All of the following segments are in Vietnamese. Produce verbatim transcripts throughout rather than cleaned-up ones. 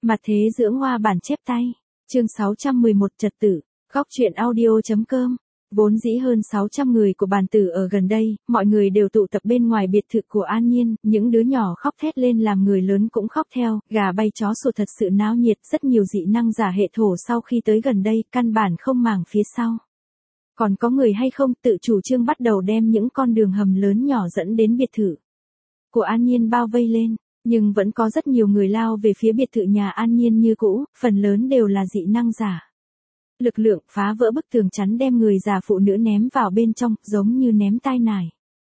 Mặt thế dưỡng hoa bản chép tay. Chương sáu trăm mười một trật tự. Góc truyện audio.com. Vốn dĩ hơn sáu trăm người của bàn tử ở gần đây, mọi người đều tụ tập bên ngoài biệt thự của An Nhiên, những đứa nhỏ khóc thét lên làm người lớn cũng khóc theo, gà bay chó sủa thật sự náo nhiệt, rất nhiều dị năng giả hệ thổ sau khi tới gần đây, căn bản không màng phía sau. Còn có người hay không tự chủ trương bắt đầu đem những con đường hầm lớn nhỏ dẫn đến biệt thự của An Nhiên bao vây lên. Nhưng vẫn có rất nhiều người lao về phía biệt thự nhà An Nhiên như cũ, phần lớn đều là dị năng giả. Lực lượng phá vỡ bức tường chắn đem người già phụ nữ ném vào bên trong, giống như ném tai nải.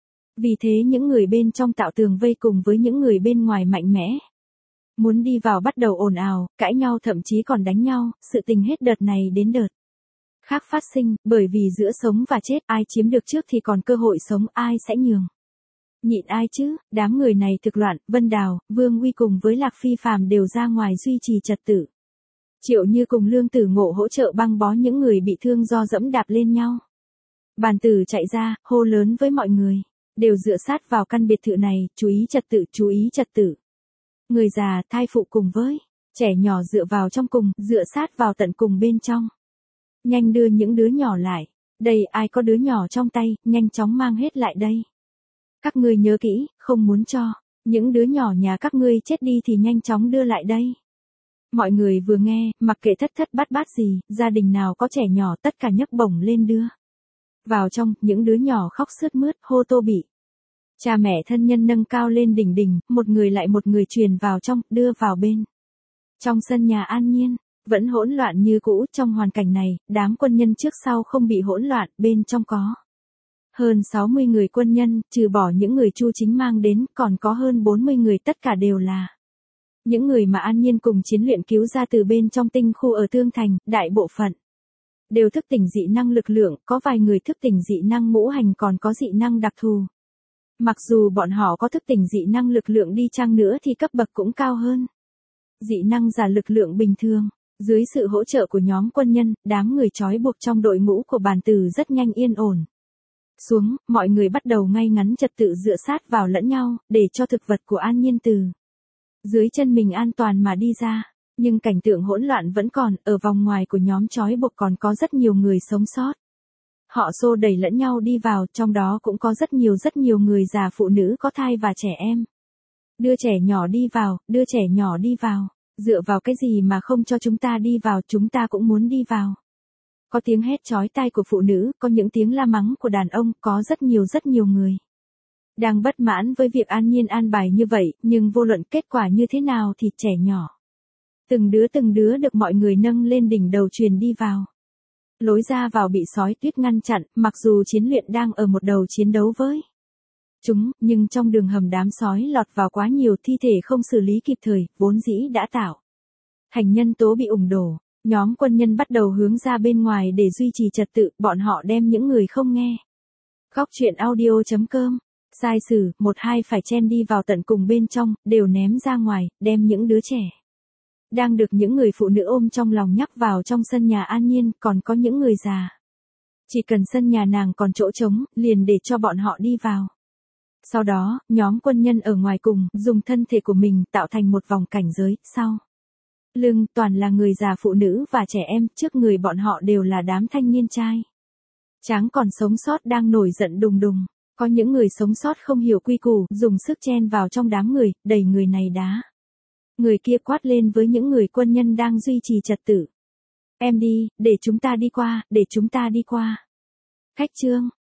Vì thế những người bên trong tạo tường vây cùng với những người bên ngoài mạnh mẽ. Muốn đi vào bắt đầu ồn ào, cãi nhau thậm chí còn đánh nhau, sự tình hết đợt này đến đợt khác phát sinh, bởi vì giữa sống và chết ai chiếm được trước thì còn cơ hội sống, ai sẽ nhường. Nhịn ai chứ, đám người này thực loạn, Vân Đào, Vương Uy cùng với Lạc Phi Phàm đều ra ngoài duy trì trật tự. Triệu Như cùng Lương Tử Ngộ hỗ trợ băng bó những người bị thương do dẫm đạp lên nhau. Bàn tử chạy ra, hô lớn với mọi người, đều dựa sát vào căn biệt thự này, chú ý trật tự, chú ý trật tự. Người già, thai phụ cùng với trẻ nhỏ dựa vào trong cùng, dựa sát vào tận cùng bên trong. Nhanh đưa những đứa nhỏ lại, đây ai có đứa nhỏ trong tay, nhanh chóng mang hết lại đây. Các ngươi nhớ kỹ, không muốn cho những đứa nhỏ nhà các ngươi chết đi thì nhanh chóng đưa lại đây. Mọi người vừa nghe, mặc kệ thất thất bát bát gì, gia đình nào có trẻ nhỏ tất cả nhấc bổng lên đưa vào trong, những đứa nhỏ khóc sướt mướt, hô tô bị. Cha mẹ thân nhân nâng cao lên đỉnh đỉnh, một người lại một người truyền vào trong, đưa vào bên trong sân nhà An Nhiên. Vẫn hỗn loạn như cũ, trong hoàn cảnh này, đám quân nhân trước sau không bị hỗn loạn, bên trong có hơn sáu mươi người quân nhân, trừ bỏ những người Chu Chính mang đến, còn có hơn bốn mươi người, tất cả đều là những người mà An Nhiên cùng chiến luyện cứu ra từ bên trong tinh khu ở Tương Thành, đại bộ phận đều thức tỉnh dị năng lực lượng, có vài người thức tỉnh dị năng ngũ hành còn có dị năng đặc thù. Mặc dù bọn họ có thức tỉnh dị năng lực lượng đi chăng nữa thì cấp bậc cũng cao hơn dị năng giả lực lượng bình thường. Dưới sự hỗ trợ của nhóm quân nhân, đám người trói buộc trong đội ngũ của bàn tử rất nhanh yên ổn xuống, mọi người bắt đầu ngay ngắn trật tự dựa sát vào lẫn nhau, để cho thực vật của An Nhiên từ dưới chân mình an toàn mà đi ra. Nhưng cảnh tượng hỗn loạn vẫn còn, ở vòng ngoài của nhóm trói buộc còn có rất nhiều người sống sót. Họ xô đẩy lẫn nhau đi vào, trong đó cũng có rất nhiều rất nhiều người già phụ nữ có thai và trẻ em. Đưa trẻ nhỏ đi vào, đưa trẻ nhỏ đi vào. Dựa vào cái gì mà không cho chúng ta đi vào, chúng ta cũng muốn đi vào. Có tiếng hét chói tai của phụ nữ, có những tiếng la mắng của đàn ông, có rất nhiều rất nhiều người đang bất mãn với việc An Nhiên an bài như vậy, nhưng vô luận kết quả như thế nào thì trẻ nhỏ từng đứa từng đứa được mọi người nâng lên đỉnh đầu truyền đi vào. Lối ra vào bị sói tuyết ngăn chặn, mặc dù chiến luyện đang ở một đầu chiến đấu với chúng, nhưng trong đường hầm đám sói lọt vào quá nhiều, thi thể không xử lý kịp thời, vốn dĩ đã tạo thành nhân tố bị ủng đổ. Nhóm quân nhân bắt đầu hướng ra bên ngoài để duy trì trật tự, bọn họ đem những người không nghe góc truyện audio.com sai sử, một hai phải chen đi vào tận cùng bên trong, đều ném ra ngoài, đem những đứa trẻ đang được những người phụ nữ ôm trong lòng nhắc vào trong sân nhà An Nhiên, còn có những người già. Chỉ cần sân nhà nàng còn chỗ trống, liền để cho bọn họ đi vào. Sau đó, nhóm quân nhân ở ngoài cùng, dùng thân thể của mình tạo thành một vòng cảnh giới, sau lưng toàn là người già phụ nữ và trẻ em, trước người bọn họ đều là đám thanh niên trai tráng còn sống sót đang nổi giận đùng đùng. Có những người sống sót không hiểu quy củ, dùng sức chen vào trong đám người, đẩy người này đá người kia, quát lên với những người quân nhân đang duy trì trật tự. Em đi, để chúng ta đi qua, để chúng ta đi qua. Khách trương,